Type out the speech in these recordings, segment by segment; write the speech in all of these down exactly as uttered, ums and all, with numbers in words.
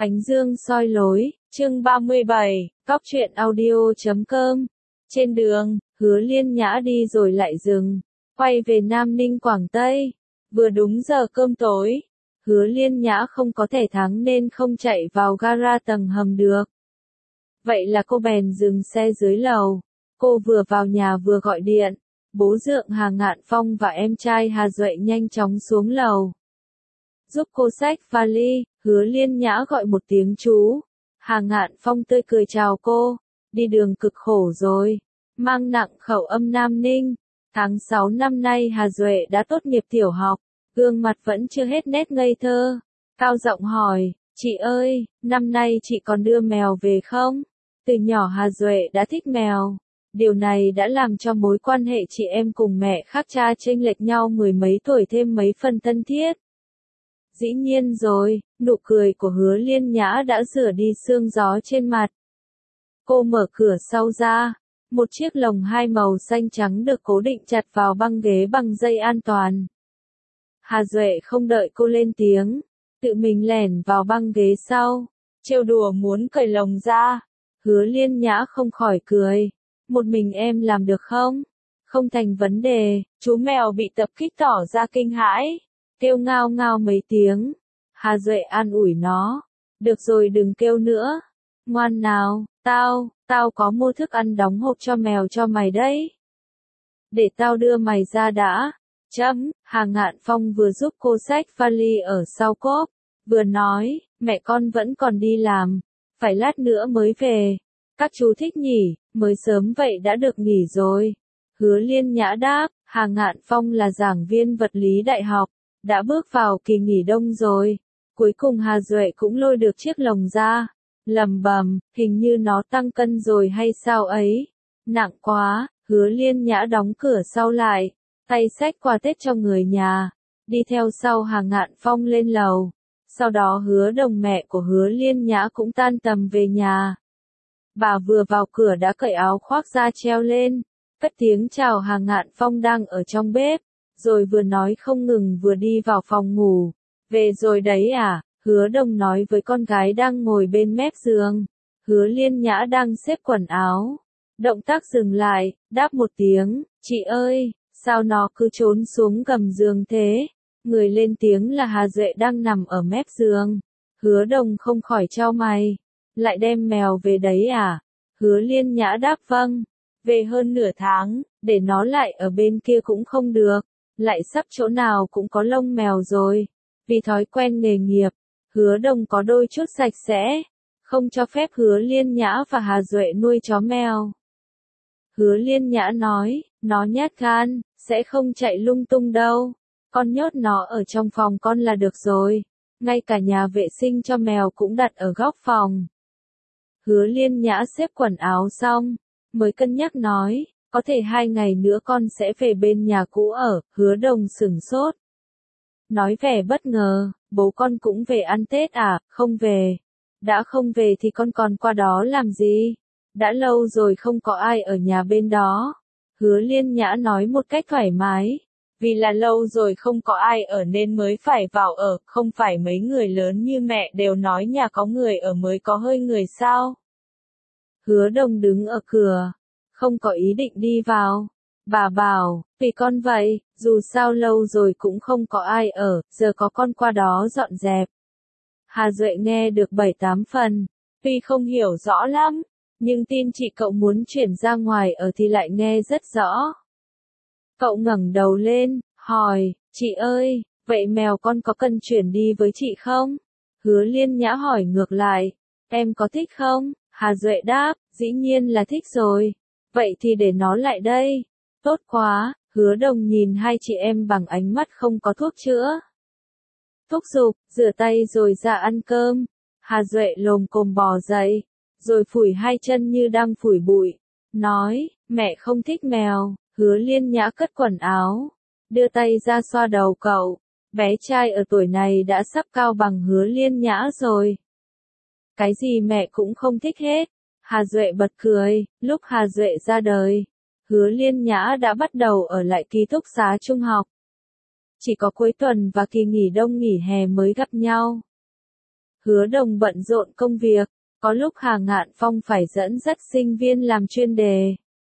Ánh dương soi lối, chương ba mươi bảy, cóc truyện audio chấm com. Trên đường, Hứa Liên Nhã đi rồi lại dừng, quay về Nam Ninh Quảng Tây. Vừa đúng giờ cơm tối, Hứa Liên Nhã không có thể thắng nên không chạy vào gara tầng hầm được. Vậy là cô bèn dừng xe dưới lầu. Cô vừa vào nhà vừa gọi điện. Bố Dượng Hà Ngạn Phong và em trai Hà Duệ nhanh chóng xuống lầu. Giúp cô xách vali, Hứa Liên Nhã gọi một tiếng chú. Hà Ngạn Phong tươi cười chào cô. Đi đường cực khổ rồi. Mang nặng khẩu âm Nam Ninh. Tháng sáu năm nay Hà Duệ đã tốt nghiệp tiểu học. Gương mặt vẫn chưa hết nét ngây thơ. Cao giọng hỏi, chị ơi, năm nay chị còn đưa mèo về không? Từ nhỏ Hà Duệ đã thích mèo. Điều này đã làm cho mối quan hệ chị em cùng mẹ khác cha chênh lệch nhau mười mấy tuổi thêm mấy phần thân thiết. Dĩ nhiên rồi, nụ cười của Hứa Liên Nhã đã rửa đi sương gió trên mặt. Cô mở cửa sau ra, một chiếc lồng hai màu xanh trắng được cố định chặt vào băng ghế bằng dây an toàn. Hà Duệ không đợi cô lên tiếng, tự mình lẻn vào băng ghế sau, trêu đùa muốn cởi lồng ra. Hứa Liên Nhã không khỏi cười, một mình em làm được không? Không thành vấn đề. Chú mèo bị tập kích tỏ ra kinh hãi, kêu ngao ngao mấy tiếng. Hà Duệ an ủi nó, được rồi đừng kêu nữa, ngoan nào, tao, tao có mua thức ăn đóng hộp cho mèo cho mày đấy. Để tao đưa mày ra đã. Chấm, Hà Ngạn Phong vừa giúp cô xách vali ở sau cốp, vừa nói, mẹ con vẫn còn đi làm, phải lát nữa mới về. Các chú thích nhỉ, mới sớm vậy đã được nghỉ rồi. Hứa Liên Nhã đáp, Hà Ngạn Phong là giảng viên vật lý đại học, đã bước vào kỳ nghỉ đông rồi. Cuối cùng Hà Duệ cũng lôi được chiếc lồng ra, lầm bầm, hình như nó tăng cân rồi hay sao ấy. Nặng quá. Hứa Liên Nhã đóng cửa sau lại, tay xách quà Tết cho người nhà, đi theo sau Hà Ngạn Phong lên lầu. Sau đó Hứa Đồng mẹ của Hứa Liên Nhã cũng tan tầm về nhà. Bà vừa vào cửa đã cởi áo khoác ra treo lên, cất tiếng chào Hà Ngạn Phong đang ở trong bếp, rồi vừa nói không ngừng vừa đi vào phòng ngủ. Về rồi đấy à? Hứa Đồng nói với con gái đang ngồi bên mép giường. Hứa Liên Nhã đang xếp quần áo. Động tác dừng lại, đáp một tiếng, chị ơi, sao nó cứ trốn xuống gầm giường thế? Người lên tiếng là Hà Duệ đang nằm ở mép giường. Hứa Đồng không khỏi chau mày. Lại đem mèo về đấy à? Hứa Liên Nhã đáp vâng. Về hơn nửa tháng, để nó lại ở bên kia cũng không được. Lại sắp chỗ nào cũng có lông mèo rồi. Vì thói quen nghề nghiệp, Hứa Đồng có đôi chút sạch sẽ, không cho phép Hứa Liên Nhã và Hà Duệ nuôi chó mèo. Hứa Liên Nhã nói, nó nhát gan, sẽ không chạy lung tung đâu. Con nhốt nó ở trong phòng con là được rồi. Ngay cả nhà vệ sinh cho mèo cũng đặt ở góc phòng. Hứa Liên Nhã xếp quần áo xong, mới cân nhắc nói, có thể hai ngày nữa con sẽ về bên nhà cũ ở. Hứa Đồng sửng sốt, nói vẻ bất ngờ, bố con cũng về ăn Tết à? Không về. Đã không về thì con còn qua đó làm gì? Đã lâu rồi không có ai ở nhà bên đó. Hứa Liên Nhã nói một cách thoải mái. Vì là lâu rồi không có ai ở nên mới phải vào ở, không phải mấy người lớn như mẹ đều nói nhà có người ở mới có hơi người sao? Hứa Đồng đứng ở cửa, không có ý định đi vào. Bà bảo, vì con vậy, dù sao lâu rồi cũng không có ai ở, giờ có con qua đó dọn dẹp. Hà Duệ nghe được bảy tám phần, tuy không hiểu rõ lắm, nhưng tin chị cậu muốn chuyển ra ngoài ở thì lại nghe rất rõ. Cậu ngẩng đầu lên, hỏi, chị ơi, vậy mèo con có cần chuyển đi với chị không? Hứa Liên Nhã hỏi ngược lại, em có thích không? Hà Duệ đáp, dĩ nhiên là thích rồi. Vậy thì để nó lại đây. Tốt quá. Hứa Đồng nhìn hai chị em bằng ánh mắt không có thuốc chữa. Thúc giục, rửa tay rồi ra ăn cơm. Hà Duệ lồm cồm bò dậy, rồi phủi hai chân như đang phủi bụi. Nói, mẹ không thích mèo. Hứa Liên Nhã cất quần áo, đưa tay ra xoa đầu cậu. Bé trai ở tuổi này đã sắp cao bằng Hứa Liên Nhã rồi. Cái gì mẹ cũng không thích hết. Hà Duệ bật cười. Lúc Hà Duệ ra đời, Hứa Liên Nhã đã bắt đầu ở lại ký túc xá trung học. Chỉ có cuối tuần và kỳ nghỉ đông nghỉ hè mới gặp nhau. Hứa Đồng bận rộn công việc, có lúc Hà Ngạn Phong phải dẫn dắt sinh viên làm chuyên đề.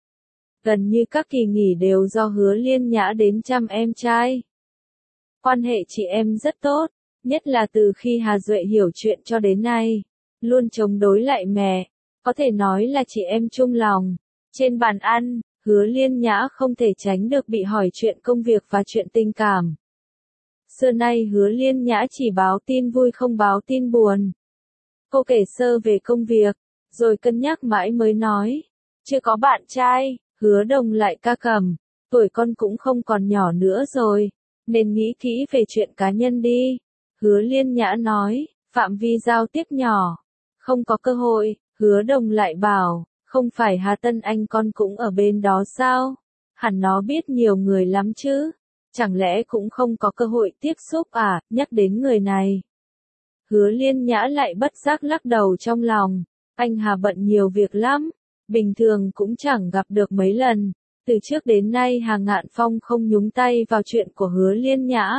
Gần như các kỳ nghỉ đều do Hứa Liên Nhã đến chăm em trai. Quan hệ chị em rất tốt, nhất là từ khi Hà Duệ hiểu chuyện cho đến nay. Luôn chống đối lại mẹ, có thể nói là chị em chung lòng. Trên bàn ăn, Hứa Liên Nhã không thể tránh được bị hỏi chuyện công việc và chuyện tình cảm. Xưa nay Hứa Liên Nhã chỉ báo tin vui không báo tin buồn. Cô kể sơ về công việc, rồi cân nhắc mãi mới nói. Chưa có bạn trai, Hứa Đồng lại ca cẩm. Tuổi con cũng không còn nhỏ nữa rồi, nên nghĩ kỹ về chuyện cá nhân đi. Hứa Liên Nhã nói, phạm vi giao tiếp nhỏ. Không có cơ hội, Hứa Đồng lại bảo, không phải Hà Tân Anh con cũng ở bên đó sao? Hẳn nó biết nhiều người lắm chứ. Chẳng lẽ cũng không có cơ hội tiếp xúc à, nhắc đến người này. Hứa Liên Nhã lại bất giác lắc đầu trong lòng, anh Hà bận nhiều việc lắm, bình thường cũng chẳng gặp được mấy lần, từ trước đến nay Hà Ngạn Phong không nhúng tay vào chuyện của Hứa Liên Nhã.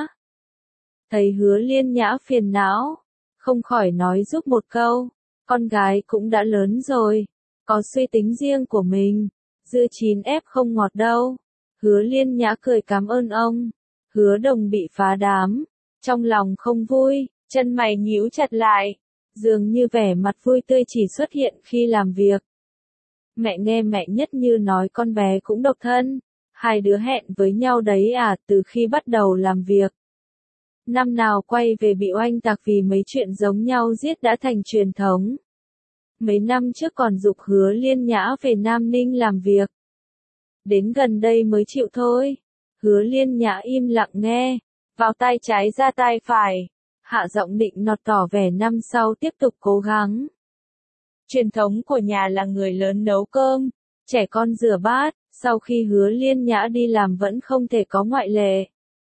Thấy Hứa Liên Nhã phiền não, không khỏi nói giúp một câu, con gái cũng đã lớn rồi, có suy tính riêng của mình, dưa chín ép không ngọt đâu. Hứa Liên Nhã cười cảm ơn ông. Hứa Đồng bị phá đám, trong lòng không vui, chân mày nhíu chặt lại, dường như vẻ mặt vui tươi chỉ xuất hiện khi làm việc. Mẹ nghe mẹ Nhất Như nói con bé cũng độc thân, hai đứa hẹn với nhau đấy à, từ khi bắt đầu làm việc. Năm nào quay về bị oanh tạc vì mấy chuyện giống nhau giết đã thành truyền thống. Mấy năm trước còn giục Hứa Liên Nhã về Nam Ninh làm việc. Đến gần đây mới chịu thôi. Hứa Liên Nhã im lặng nghe, vào tai trái ra tai phải, hạ giọng định nọt tỏ vẻ năm sau tiếp tục cố gắng. Truyền thống của nhà là người lớn nấu cơm, trẻ con rửa bát, sau khi Hứa Liên Nhã đi làm vẫn không thể có ngoại lệ.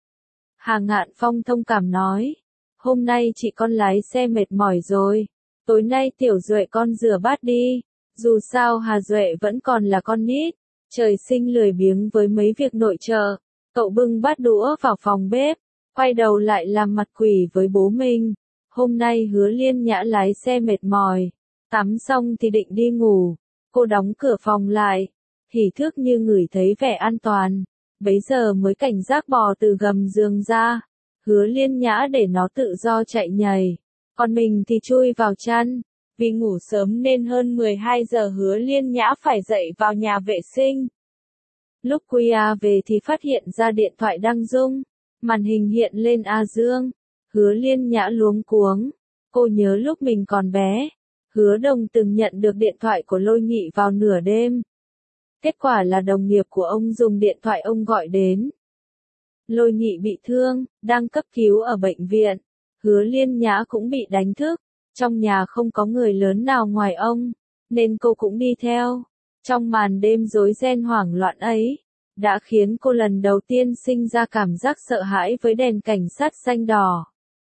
Hà Ngạn Phong thông cảm nói, hôm nay chị con lái xe mệt mỏi rồi, tối nay Tiểu Duệ con rửa bát đi, dù sao Hà Duệ vẫn còn là con nít, trời sinh lười biếng với mấy việc nội trợ. Cậu bưng bát đũa vào phòng bếp, quay đầu lại làm mặt quỷ với bố mình. Hôm nay Hứa Liên Nhã lái xe mệt mỏi, tắm xong thì định đi ngủ. Cô đóng cửa phòng lại, hỉ thức như ngửi thấy vẻ an toàn. Bấy giờ mới cảnh giác bò từ gầm giường ra. Hứa Liên Nhã để nó tự do chạy nhảy, còn mình thì chui vào chăn. Vì ngủ sớm nên hơn mười hai giờ Hứa Liên Nhã phải dậy vào nhà vệ sinh. Lúc Quy A về thì phát hiện ra điện thoại đang rung, màn hình hiện lên A Dương. Hứa Liên Nhã luống cuống, cô nhớ lúc mình còn bé, Hứa Đồng từng nhận được điện thoại của Lôi Nghị vào nửa đêm. Kết quả là đồng nghiệp của ông dùng điện thoại ông gọi đến. Lôi Nghị bị thương, đang cấp cứu ở bệnh viện. Hứa Liên Nhã cũng bị đánh thức, trong nhà không có người lớn nào ngoài ông, nên cô cũng đi theo. Trong màn đêm rối ren hoảng loạn ấy, đã khiến cô lần đầu tiên sinh ra cảm giác sợ hãi với đèn cảnh sát xanh đỏ.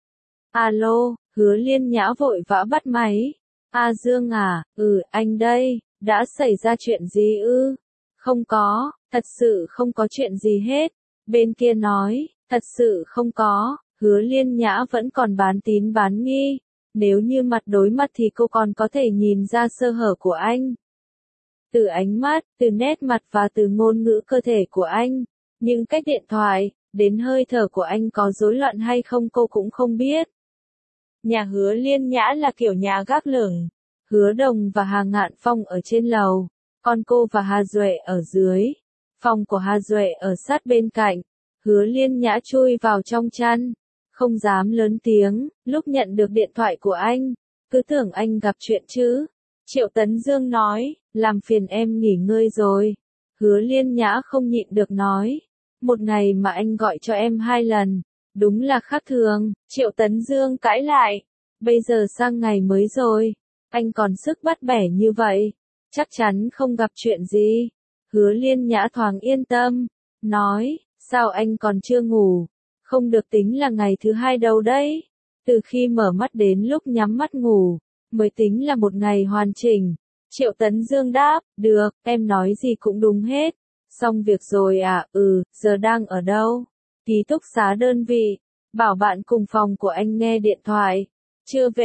Alo, Hứa Liên Nhã vội vã bắt máy. A Dương à, ừ, anh đây, đã xảy ra chuyện gì ư? Không có, thật sự không có chuyện gì hết. Bên kia nói, thật sự không có, Hứa Liên Nhã vẫn còn bán tín bán nghi. Nếu như mặt đối mặt thì cô còn có thể nhìn ra sơ hở của anh. Từ ánh mắt, từ nét mặt và từ ngôn ngữ cơ thể của anh. Nhưng cách điện thoại, đến hơi thở của anh có rối loạn hay không cô cũng không biết. Nhà Hứa Liên Nhã là kiểu nhà gác lửng. Hứa Đồng và Hà Ngạn Phong ở trên lầu, còn cô và Hà Duệ ở dưới. Phòng của Hà Duệ ở sát bên cạnh. Hứa Liên Nhã chui vào trong chăn, không dám lớn tiếng. Lúc nhận được điện thoại của anh, cứ tưởng anh gặp chuyện chứ. Triệu Tấn Dương nói, làm phiền em nghỉ ngơi rồi. Hứa Liên Nhã không nhịn được nói, một ngày mà anh gọi cho em hai lần, đúng là khác thường. Triệu Tấn Dương cãi lại, bây giờ sang ngày mới rồi, anh còn sức bắt bẻ như vậy, chắc chắn không gặp chuyện gì. Hứa Liên Nhã thoáng yên tâm, nói, sao anh còn chưa ngủ, không được tính là ngày thứ hai đâu đấy, từ khi mở mắt đến lúc nhắm mắt ngủ, mới tính là một ngày hoàn chỉnh. Triệu Tấn Dương đáp, được, em nói gì cũng đúng hết. Xong việc rồi à, ừ, giờ đang ở đâu? Ký túc xá đơn vị. Bảo bạn cùng phòng của anh nghe điện thoại. Chưa về,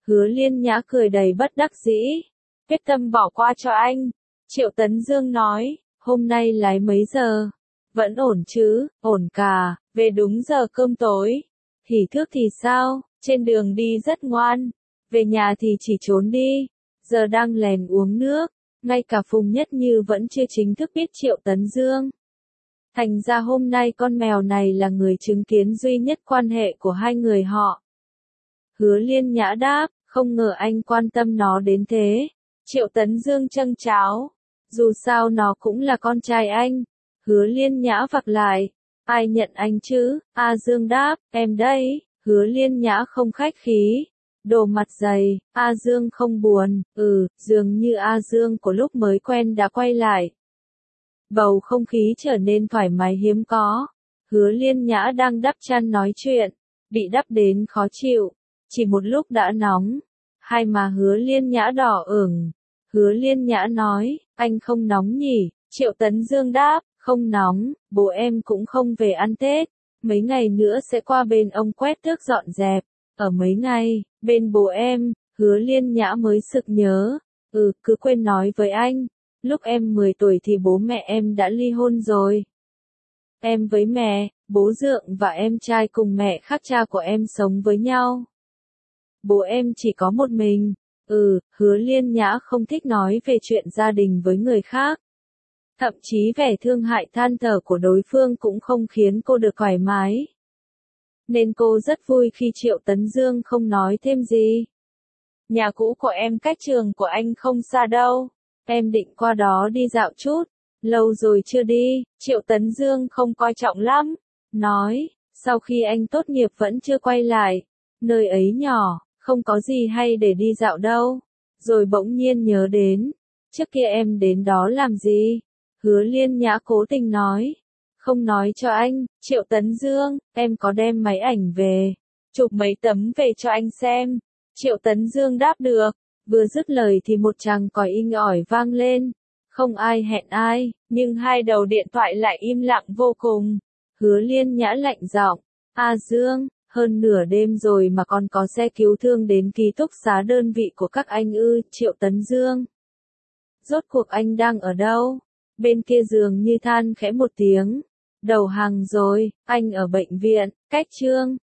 Hứa Liên Nhã cười đầy bất đắc dĩ. Quyết tâm bỏ qua cho anh. Triệu Tấn Dương nói, hôm nay lái mấy giờ? Vẫn ổn chứ, ổn cả, về đúng giờ cơm tối. Thì Thước thì sao, trên đường đi rất ngoan. Về nhà thì chỉ trốn đi, giờ đang lèn uống nước. Ngay cả Phùng Nhất Như vẫn chưa chính thức biết Triệu Tấn Dương. Thành ra hôm nay con mèo này là người chứng kiến duy nhất quan hệ của hai người họ. Hứa Liên Nhã đáp, không ngờ anh quan tâm nó đến thế. Triệu Tấn Dương châng cháo, dù sao nó cũng là con trai anh. Hứa Liên Nhã vặc lại, ai nhận anh chứ? A Dương đáp, em đây. Hứa Liên Nhã không khách khí, đồ mặt dày. A Dương không buồn, ừ, dường như A Dương của lúc mới quen đã quay lại. Bầu không khí trở nên thoải mái hiếm có. Hứa Liên Nhã đang đắp chăn nói chuyện, bị đắp đến khó chịu, chỉ một lúc đã nóng. Hai má Hứa Liên Nhã đỏ ửng. Hứa Liên Nhã nói, anh không nóng nhỉ? Triệu Tấn Dương đáp, không nóng, bố em cũng không về ăn Tết. Mấy ngày nữa sẽ qua bên ông quét tước dọn dẹp. Ở mấy ngày, bên bố em. Hứa Liên Nhã mới sực nhớ. Ừ, cứ quên nói với anh. Lúc em mười tuổi thì bố mẹ em đã ly hôn rồi. Em với mẹ, bố Dượng và em trai cùng mẹ khác cha của em sống với nhau. Bố em chỉ có một mình. Ừ, Hứa Liên Nhã không thích nói về chuyện gia đình với người khác. Thậm chí vẻ thương hại than thở của đối phương cũng không khiến cô được thoải mái. Nên cô rất vui khi Triệu Tấn Dương không nói thêm gì. Nhà cũ của em cách trường của anh không xa đâu. Em định qua đó đi dạo chút. Lâu rồi chưa đi. Triệu Tấn Dương không coi trọng lắm. Nói, sau khi anh tốt nghiệp vẫn chưa quay lại. Nơi ấy nhỏ, không có gì hay để đi dạo đâu. Rồi bỗng nhiên nhớ đến. Trước kia em đến đó làm gì? Hứa Liên Nhã cố tình nói. Không nói cho anh. Triệu Tấn Dương, em có đem máy ảnh về. Chụp mấy tấm về cho anh xem. Triệu Tấn Dương đáp được. Vừa dứt lời thì một tràng còi inh ỏi vang lên. Không ai hẹn ai, nhưng hai đầu điện thoại lại im lặng vô cùng. Hứa Liên Nhã lạnh giọng. A Dương, hơn nửa đêm rồi mà còn có xe cứu thương đến ký túc xá đơn vị của các anh ư? Triệu Tấn Dương. Rốt cuộc anh đang ở đâu? Bên kia giường như than khẽ một tiếng. Đầu hàng rồi, anh ở bệnh viện, cách Trương.